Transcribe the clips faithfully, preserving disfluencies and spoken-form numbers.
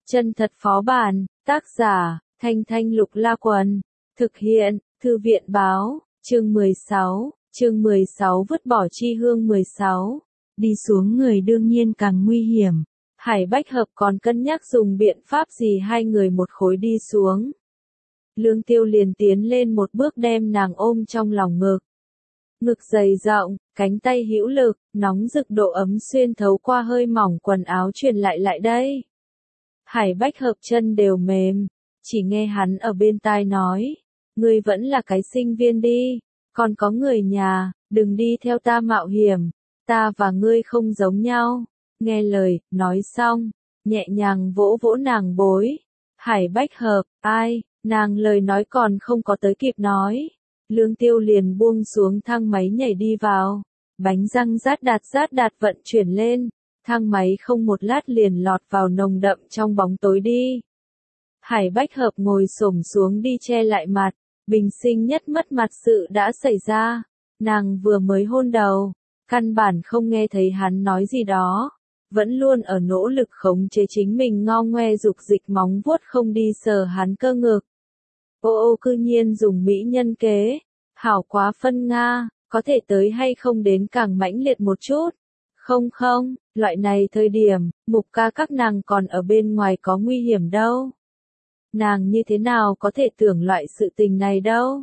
Chân thật phó bản, tác giả, Thanh Thanh Lục La Quần, thực hiện, Thư viện báo, chương mười sáu, chương mười sáu vứt bỏ chi hương mười sáu. Đi xuống người đương nhiên càng nguy hiểm. Hải Bách Hợp còn cân nhắc dùng biện pháp gì hai người một khối đi xuống. Lương Tiêu liền tiến lên một bước đem nàng ôm trong lòng ngực. Ngực dày rộng, cánh tay hữu lực, nóng rực độ ấm xuyên thấu qua hơi mỏng quần áo truyền lại lại đây. Hải Bách Hợp chân đều mềm, chỉ nghe hắn ở bên tai nói, ngươi vẫn là cái sinh viên đi, còn có người nhà, đừng đi theo ta mạo hiểm, ta và ngươi không giống nhau. Nghe lời, nói xong, nhẹ nhàng vỗ vỗ nàng bối. Hải Bách Hợp, ai, nàng lời nói còn không có tới kịp nói. Lương Tiêu liền buông xuống thang máy nhảy đi vào. Bánh răng rát đạt rát đạt vận chuyển lên. Thang máy không một lát liền lọt vào nồng đậm trong bóng tối đi. Hải Bách Hợp ngồi xổm xuống đi che lại mặt. Bình sinh nhất mất mặt sự đã xảy ra. Nàng vừa mới hôn đầu. Căn bản không nghe thấy hắn nói gì đó. Vẫn luôn ở nỗ lực khống chế chính mình ngo ngoe dục dịch móng vuốt không đi sờ hắn cơ ngực. Ô ô cư nhiên dùng mỹ nhân kế. Hảo quá phân Nga, có thể tới hay không đến càng mãnh liệt một chút. Không không, loại này thời điểm, mục ca các nàng còn ở bên ngoài có nguy hiểm đâu. Nàng như thế nào có thể tưởng loại sự tình này đâu.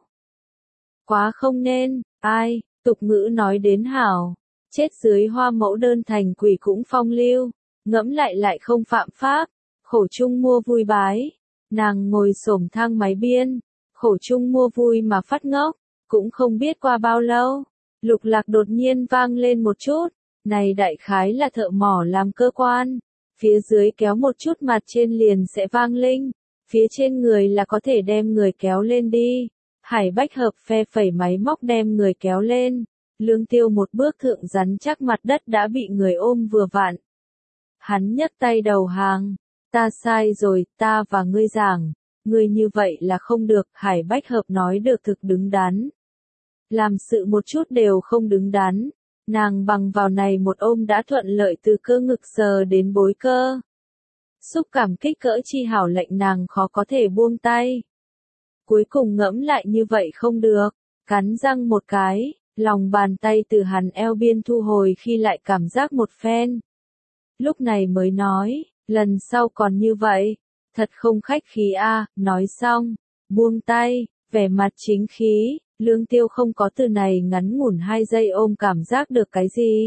Quá không nên, ai, tục ngữ nói đến hảo. Chết dưới hoa mẫu đơn thành quỷ cũng phong lưu, ngẫm lại lại không phạm pháp, khổ chung mua vui bái. Nàng ngồi xổm thang máy biên, khổ chung mua vui mà phát ngốc, cũng không biết qua bao lâu. Lục lạc đột nhiên vang lên một chút, này đại khái là thợ mỏ làm cơ quan, phía dưới kéo một chút mặt trên liền sẽ vang linh, phía trên người là có thể đem người kéo lên đi. Hải Bách Hợp phe phẩy máy móc đem người kéo lên. Lương Tiêu một bước thượng rắn chắc mặt đất đã bị người ôm vừa vặn. Hắn nhấc tay đầu hàng, ta sai rồi, ta và ngươi giảng, ngươi như vậy là không được. Hải Bách Hợp nói được thực đứng đắn. Làm sự một chút đều không đứng đắn, nàng bằng vào này một ôm đã thuận lợi từ cơ ngực sờ đến bối cơ. Xúc cảm kích cỡ chi hảo lệnh nàng khó có thể buông tay. Cuối cùng ngẫm lại như vậy không được, cắn răng một cái. Lòng bàn tay từ hắn eo biên thu hồi khi lại cảm giác một phen. Lúc này mới nói, lần sau còn như vậy, thật không khách khí a. Nói xong, buông tay, vẻ mặt chính khí, Lương Tiêu không có từ này ngắn ngủn hai giây ôm cảm giác được cái gì.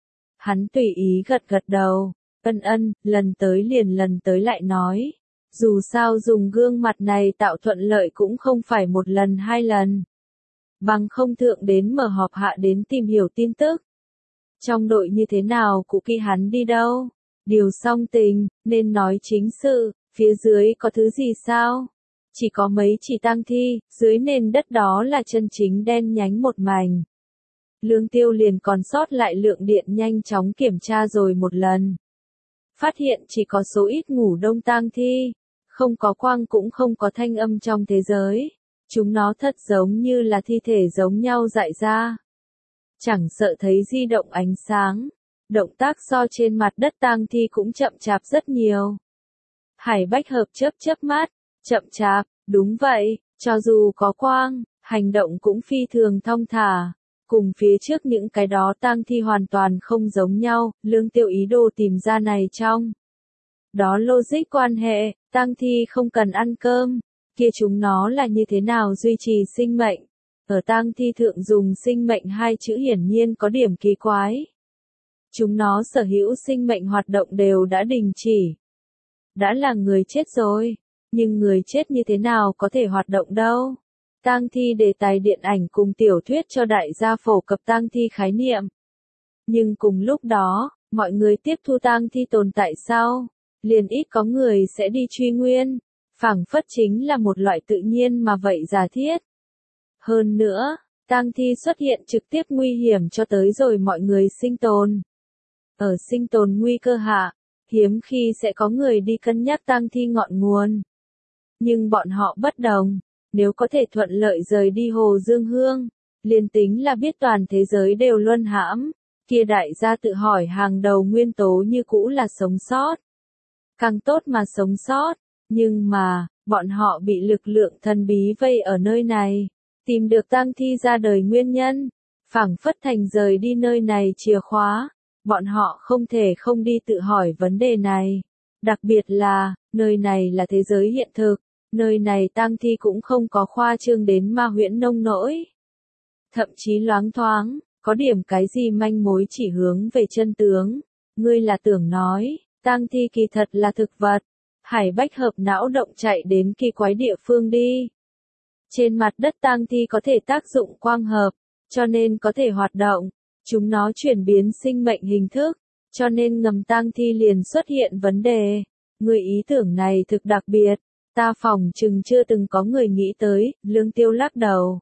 Hắn tùy ý gật gật đầu, ân ân, lần tới liền lần tới lại nói. Dù sao dùng gương mặt này tạo thuận lợi cũng không phải một lần hai lần. Bằng không thượng đến mở họp hạ đến tìm hiểu tin tức. Trong đội như thế nào cụ kỵ hắn đi đâu? Điều song tình, nên nói chính sự, phía dưới có thứ gì sao? Chỉ có mấy chỉ tang thi, dưới nền đất đó là chân chính đen nhánh một mảnh. Lương Tiêu liền còn sót lại lượng điện nhanh chóng kiểm tra rồi một lần. Phát hiện chỉ có số ít ngủ đông tang thi, không có quang cũng không có thanh âm trong thế giới. Chúng nó thật giống như là thi thể giống nhau dại ra. Chẳng sợ thấy di động ánh sáng, động tác so trên mặt đất tang thi cũng chậm chạp rất nhiều. Hải Bách Hợp chớp chớp mắt, chậm chạp, đúng vậy, cho dù có quang, hành động cũng phi thường thong thả. Cùng phía trước những cái đó tang thi hoàn toàn không giống nhau, Lương Tiêu ý đồ tìm ra này trong. Đó logic quan hệ, tang thi không cần ăn cơm. Kia chúng nó là như thế nào duy trì sinh mệnh? Ở tang thi thượng dùng sinh mệnh hai chữ hiển nhiên có điểm kỳ quái. Chúng nó sở hữu sinh mệnh hoạt động đều đã đình chỉ. Đã là người chết rồi, nhưng người chết như thế nào có thể hoạt động đâu? Tang thi đề tài điện ảnh cùng tiểu thuyết cho đại gia phổ cập tang thi khái niệm. Nhưng cùng lúc đó, mọi người tiếp thu tang thi tồn tại sau, liền ít có người sẽ đi truy nguyên. Phảng phất chính là một loại tự nhiên mà vậy giả thiết. Hơn nữa, tang thi xuất hiện trực tiếp nguy hiểm cho tới rồi mọi người sinh tồn. Ở sinh tồn nguy cơ hạ, hiếm khi sẽ có người đi cân nhắc tang thi ngọn nguồn. Nhưng bọn họ bất đồng, nếu có thể thuận lợi rời đi Hồ Dương Hương, liền tính là biết toàn thế giới đều luân hãm, kia đại gia tự hỏi hàng đầu nguyên tố như cũ là sống sót. càng tốt mà sống sót. Nhưng mà, bọn họ bị lực lượng thần bí vây ở nơi này, tìm được tang thi ra đời nguyên nhân, phảng phất thành rời đi nơi này chìa khóa, bọn họ không thể không đi tự hỏi vấn đề này. Đặc biệt là, nơi này là thế giới hiện thực, nơi này tang thi cũng không có khoa trương đến ma huyễn nông nỗi. Thậm chí loáng thoáng, có điểm cái gì manh mối chỉ hướng về chân tướng. Ngươi là tưởng nói, tang thi kỳ thật là thực vật. Hải Bách Hợp não động chạy đến kỳ quái địa phương đi. Trên mặt đất tang thi có thể tác dụng quang hợp, cho nên có thể hoạt động. Chúng nó chuyển biến sinh mệnh hình thức, cho nên ngầm tang thi liền xuất hiện vấn đề. Người ý tưởng này thực đặc biệt, ta phỏng chừng chưa từng có người nghĩ tới, Lương Tiêu lắc đầu.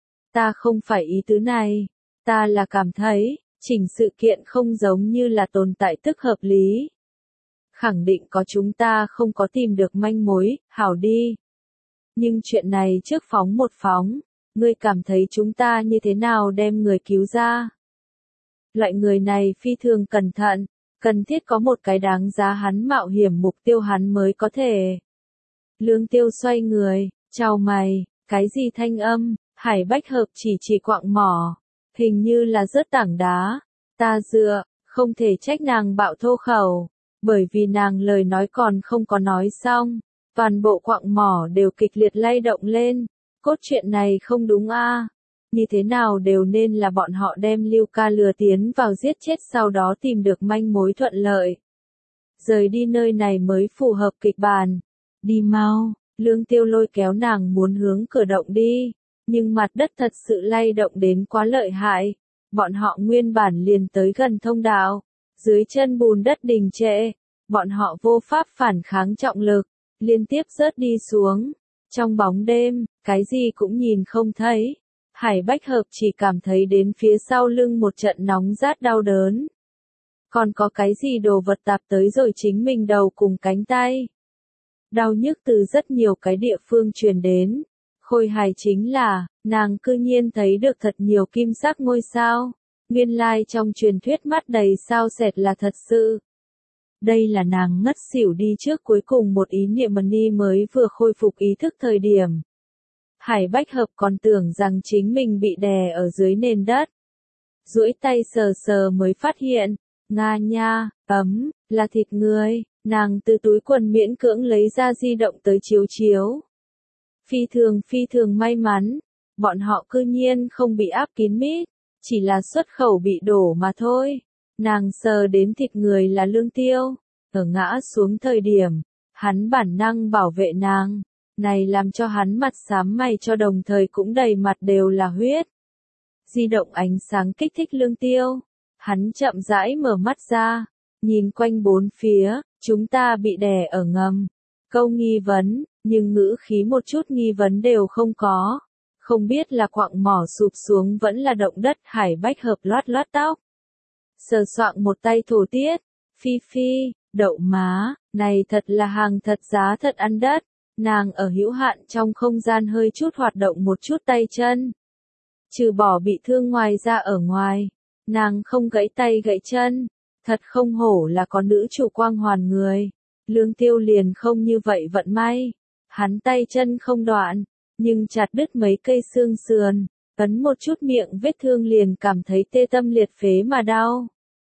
Ta không phải ý tứ này, ta là cảm thấy, chỉnh sự kiện không giống như là tồn tại tức hợp lý. Khẳng định có chúng ta không có tìm được manh mối, hảo đi. Nhưng chuyện này trước phóng một phóng, ngươi cảm thấy chúng ta như thế nào đem người cứu ra? Loại người này phi thường cẩn thận, cần thiết có một cái đáng giá hắn mạo hiểm mục tiêu hắn mới có thể. Lương Tiêu xoay người, chào mày, cái gì thanh âm? Hải Bách Hợp chỉ chỉ quạng mỏ, hình như là rớt tảng đá. Ta dựa, không thể trách nàng bạo thô khẩu, bởi vì nàng lời nói còn không có nói xong, toàn bộ quạng mỏ đều kịch liệt lay động lên. Cốt truyện này không đúng a? Như thế nào đều nên là bọn họ đem Lưu Ca lừa tiến vào giết chết sau đó tìm được manh mối thuận lợi. Rời đi nơi này mới phù hợp kịch bản. Đi mau, Lương Tiêu lôi kéo nàng muốn hướng cửa động đi. Nhưng mặt đất thật sự lay động đến quá lợi hại. Bọn họ nguyên bản liền tới gần thông đạo. Dưới chân bùn đất đình trệ. Bọn họ vô pháp phản kháng trọng lực. Liên tiếp rớt đi xuống. Trong bóng đêm, cái gì cũng nhìn không thấy. Hải Bách Hợp chỉ cảm thấy đến phía sau lưng một trận nóng rát đau đớn. Còn có cái gì đồ vật tạp tới rồi chính mình đầu cùng cánh tay. Đau nhức từ rất nhiều cái địa phương truyền đến. Khôi hài chính là, nàng cư nhiên thấy được thật nhiều kim sắc ngôi sao. Nguyên lai trong truyền thuyết mắt đầy sao sệt là thật sự. Đây là nàng ngất xỉu đi trước cuối cùng một ý niệm Mani mới vừa khôi phục ý thức thời điểm. Hải Bách Hợp còn tưởng rằng chính mình bị đè ở dưới nền đất. Duỗi tay sờ sờ mới phát hiện, nga nha, ấm, là thịt người, nàng từ túi quần miễn cưỡng lấy ra di động tới chiếu chiếu. Phi thường phi thường may mắn, bọn họ cư nhiên không bị áp kín mít, chỉ là xuất khẩu bị đổ mà thôi. Nàng sờ đến thịt người là Lương Tiêu, ở ngã xuống thời điểm, hắn bản năng bảo vệ nàng, này làm cho hắn mặt xám mày cho đồng thời cũng đầy mặt đều là huyết. Di động ánh sáng kích thích Lương Tiêu, hắn chậm rãi mở mắt ra, nhìn quanh bốn phía, chúng ta bị đè ở ngầm. Câu nghi vấn, nhưng ngữ khí một chút nghi vấn đều không có. Không biết là quặng mỏ sụp xuống vẫn là động đất. Hải Bách Hợp loát loát tóc. Sờ soạng một tay thổ tiết. Phi phi, đậu má, này thật là hàng thật giá thật ăn đất. Nàng ở hữu hạn trong không gian hơi chút hoạt động một chút tay chân. Trừ bỏ bị thương ngoài ra ở ngoài. Nàng không gãy tay gãy chân. Thật không hổ là có nữ chủ quang hoàn người. Lương Tiêu liền không như vậy vận may. Hắn tay chân không đoạn, nhưng chặt đứt mấy cây xương sườn, ấn một chút miệng vết thương liền cảm thấy tê tâm liệt phế mà đau.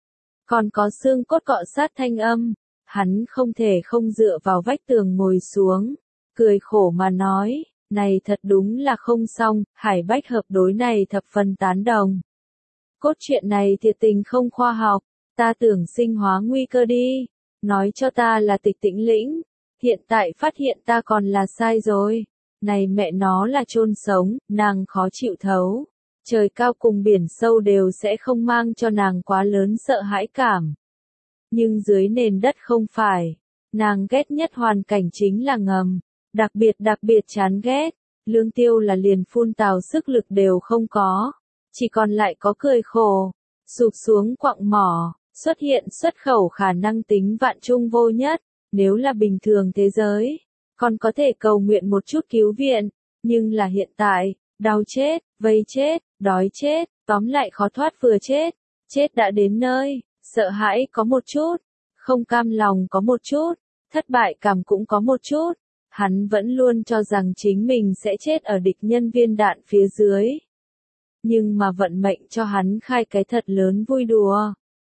Còn có xương cốt cọ sát thanh âm, hắn không thể không dựa vào vách tường ngồi xuống, cười khổ mà nói, này thật đúng là không xong. Hải Bách Hợp đối này thập phần tán đồng. Cốt truyện này thiệt tình không khoa học, ta tưởng sinh hóa nguy cơ đi, nói cho ta là Tịch Tĩnh Lĩnh, hiện tại phát hiện ta còn là sai rồi, này mẹ nó là chôn sống, nàng khó chịu thấu, trời cao cùng biển sâu đều sẽ không mang cho nàng quá lớn sợ hãi cảm. Nhưng dưới nền đất không phải, nàng ghét nhất hoàn cảnh chính là ngầm, đặc biệt đặc biệt chán ghét, Lương Tiêu là liền phun tào sức lực đều không có, chỉ còn lại có cười khổ, sụp xuống quặng mỏ, xuất hiện xuất khẩu khả năng tính vạn trung vô nhất, nếu là bình thường thế giới, còn có thể cầu nguyện một chút cứu viện, nhưng là hiện tại, đau chết, vây chết, đói chết, tóm lại khó thoát vừa chết, chết đã đến nơi, sợ hãi có một chút, không cam lòng có một chút, Thất bại cảm cũng có một chút. Hắn vẫn luôn cho rằng chính mình sẽ chết ở địch nhân viên đạn phía dưới. Nhưng mà vận mệnh cho hắn khai cái thật lớn vui đùa.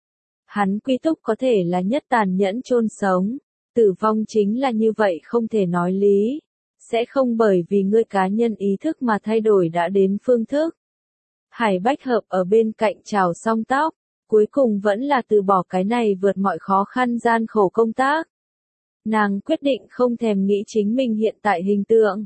Hắn quy túc có thể là nhất tàn nhẫn chôn sống. Tử vong chính là như vậy không thể nói lý. Sẽ không bởi vì ngươi cá nhân ý thức mà thay đổi đã đến phương thức. Hải Bách Hợp ở bên cạnh chào xong tóc. Cuối cùng vẫn là từ bỏ cái này vượt mọi khó khăn gian khổ công tác. Nàng quyết định không thèm nghĩ chính mình hiện tại hình tượng.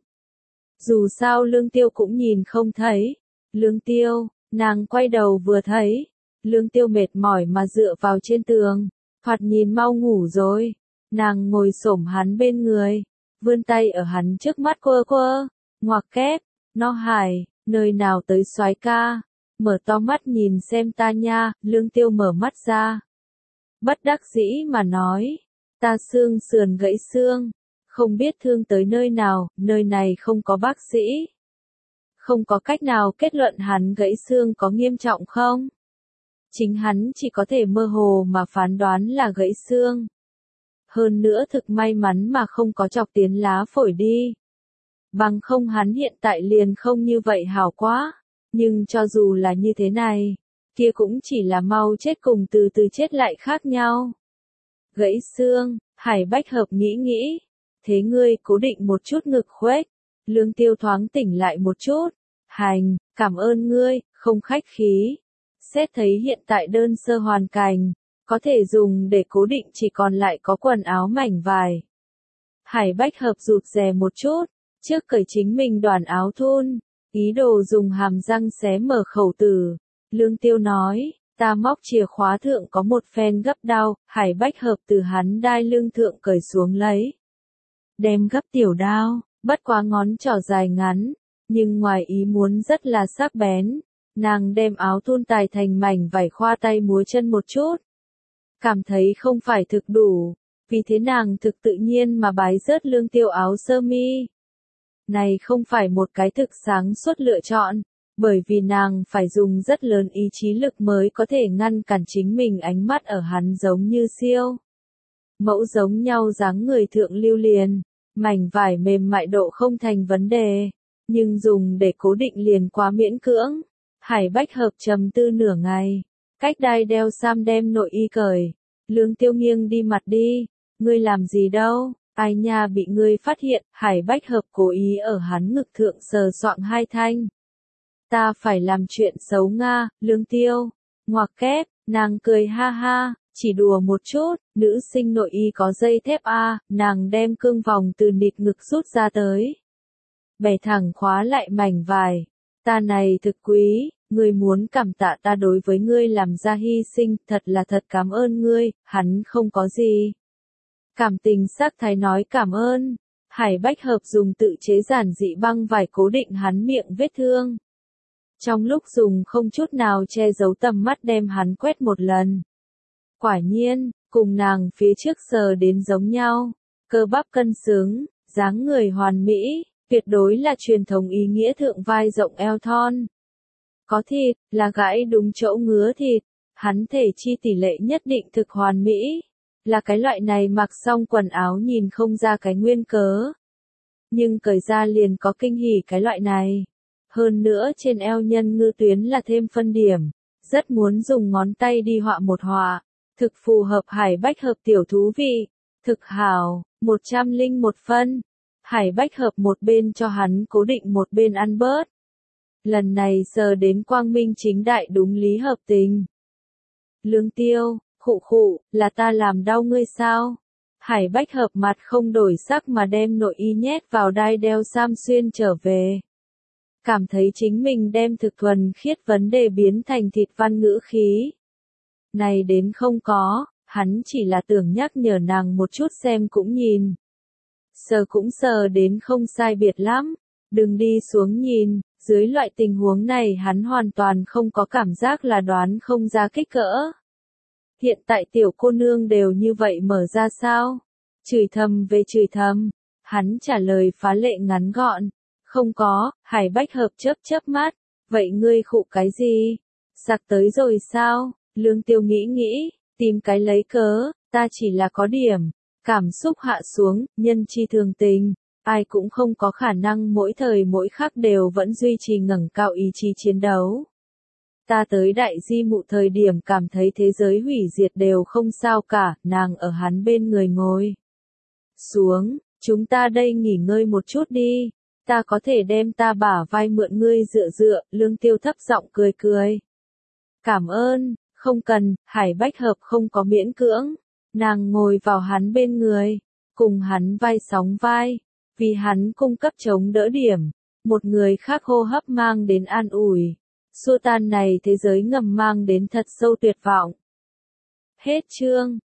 Dù sao Lương Tiêu cũng nhìn không thấy. Lương Tiêu, nàng quay đầu vừa thấy. Lương Tiêu mệt mỏi mà dựa vào trên tường. Thoạt nhìn mau ngủ rồi. Nàng ngồi xổm hắn bên người. Vươn tay ở hắn trước mắt quơ quơ. Ngoặc kép, nó Hải, nơi nào tới soái ca. Mở to mắt nhìn xem ta nha. Lương Tiêu mở mắt ra. Bất đắc dĩ mà nói. Ta xương sườn gãy xương. Không biết thương tới nơi nào, nơi này không có bác sĩ. Không có cách nào kết luận hắn gãy xương có nghiêm trọng không? Chính hắn chỉ có thể mơ hồ mà phán đoán là gãy xương. Hơn nữa thực may mắn mà không có chọc tiến lá phổi đi. Bằng không hắn hiện tại liền không như vậy hảo quá. Nhưng cho dù là như thế này, kia cũng chỉ là mau chết cùng từ từ chết lại khác nhau. Gãy xương, Hải Bách Hợp nghĩ nghĩ. Thế ngươi cố định một chút ngực khuếch. Lương Tiêu thoáng tỉnh lại một chút. Hành, cảm ơn ngươi, không khách khí. Xét thấy hiện tại đơn sơ hoàn cảnh, có thể dùng để cố định chỉ còn lại có quần áo mảnh vải. Hải Bách Hợp rụt rè một chút, trước cởi chính mình đoàn áo thun, ý đồ dùng hàm răng xé mở khẩu tử. Lương Tiêu nói, ta móc chìa khóa thượng có một phen gấp đao, Hải Bách Hợp từ hắn đai lưng thượng cởi xuống lấy. Đem gấp tiểu đao, bất quá ngón trỏ dài ngắn, nhưng ngoài ý muốn rất là sắc bén. Nàng đem áo thun tài thành mảnh vải khoa tay múa chân một chút. Cảm thấy không phải thực đủ, vì thế nàng thực tự nhiên mà bái rớt Lương Tiêu áo sơ mi. Này không phải một cái thực sáng suốt lựa chọn, bởi vì nàng phải dùng rất lớn ý chí lực mới có thể ngăn cản chính mình ánh mắt ở hắn giống như siêu. Mẫu giống nhau dáng người thượng lưu liền, mảnh vải mềm mại độ không thành vấn đề, nhưng dùng để cố định liền quá miễn cưỡng. Hải Bách Hợp trầm tư nửa ngày, cách đai đeo sam đem nội y cởi. Lương Tiêu nghiêng đi mặt đi, ngươi làm gì đâu, ai nha bị ngươi phát hiện. Hải Bách Hợp cố ý ở hắn ngực thượng sờ soạng hai thanh. Ta phải làm chuyện xấu Nga, Lương Tiêu. Ngoặc kép, nàng cười ha ha, chỉ đùa một chút, nữ sinh nội y có dây thép a, nàng đem cương vòng từ nịt ngực rút ra tới. Bẻ thẳng khóa lại mảnh vải. Ta này thực quý, ngươi muốn cảm tạ ta đối với ngươi làm ra hy sinh, thật là thật cảm ơn ngươi. Hắn không có gì. Cảm tình sắc thái nói cảm ơn. Hải Bách Hợp dùng tự chế giản dị băng vải cố định hắn miệng vết thương. Trong lúc dùng không chút nào che giấu tầm mắt đem hắn quét một lần. Quả nhiên, cùng nàng phía trước sờ đến giống nhau. Cơ bắp cân xứng, dáng người hoàn mỹ, tuyệt đối là truyền thống ý nghĩa thượng vai rộng eo thon. Có thịt, là gãi đúng chỗ ngứa thịt. Hắn thể chi tỷ lệ nhất định thực hoàn mỹ. Là cái loại này mặc xong quần áo nhìn không ra cái nguyên cớ. Nhưng cởi ra liền có kinh hỉ cái loại này. Hơn nữa trên eo nhân ngư tuyến là thêm phân điểm. Rất muốn dùng ngón tay đi họa một họa. Thực phù hợp Hải Bách Hợp tiểu thú vị. Thực hảo, một trăm linh một phân. Hải Bách Hợp một bên cho hắn cố định một bên ăn bớt. Lần này sờ đến quang minh chính đại đúng lý hợp tình. Lương Tiêu, khụ khụ, là ta làm đau ngươi sao? Hải Bách Hợp mặt không đổi sắc mà đem nội y nhét vào đai đeo sam xuyên trở về. Cảm thấy chính mình đem thực thuần khiết vấn đề biến thành thịt văn ngữ khí. Này đến không có, hắn chỉ là tưởng nhắc nhở nàng một chút xem cũng nhìn. Sờ cũng sờ đến không sai biệt lắm, đừng đi xuống nhìn, dưới loại tình huống này hắn hoàn toàn không có cảm giác là đoán không ra kích cỡ. Hiện tại tiểu cô nương đều như vậy mở ra sao? Chửi thầm về chửi thầm, hắn trả lời phá lệ ngắn gọn, không có. Hải Bách Hợp chớp chớp mắt, vậy ngươi khụ cái gì? Sặc tới rồi sao? Lương Tiêu nghĩ nghĩ, tìm cái lấy cớ, ta chỉ là có điểm, Cảm xúc hạ xuống, nhân chi thường tình, ai cũng không có khả năng mỗi thời mỗi khắc đều vẫn duy trì ngẩng cao ý chí chiến đấu. Ta tới đại di mụ thời điểm cảm thấy thế giới hủy diệt đều không sao cả, nàng ở hắn bên người ngồi xuống, chúng ta đây nghỉ ngơi một chút đi, ta có thể đem ta bả vai mượn ngươi dựa dựa, Lương Tiêu thấp giọng cười cười. Cảm ơn, không cần, Hải Bách Hợp không có miễn cưỡng, nàng ngồi vào hắn bên người, cùng hắn vai sóng vai, vì hắn cung cấp chống đỡ điểm, một người khác hô hấp mang đến an ủi. Xua tan này thế giới ngầm mang đến thật sâu tuyệt vọng. Hết chương.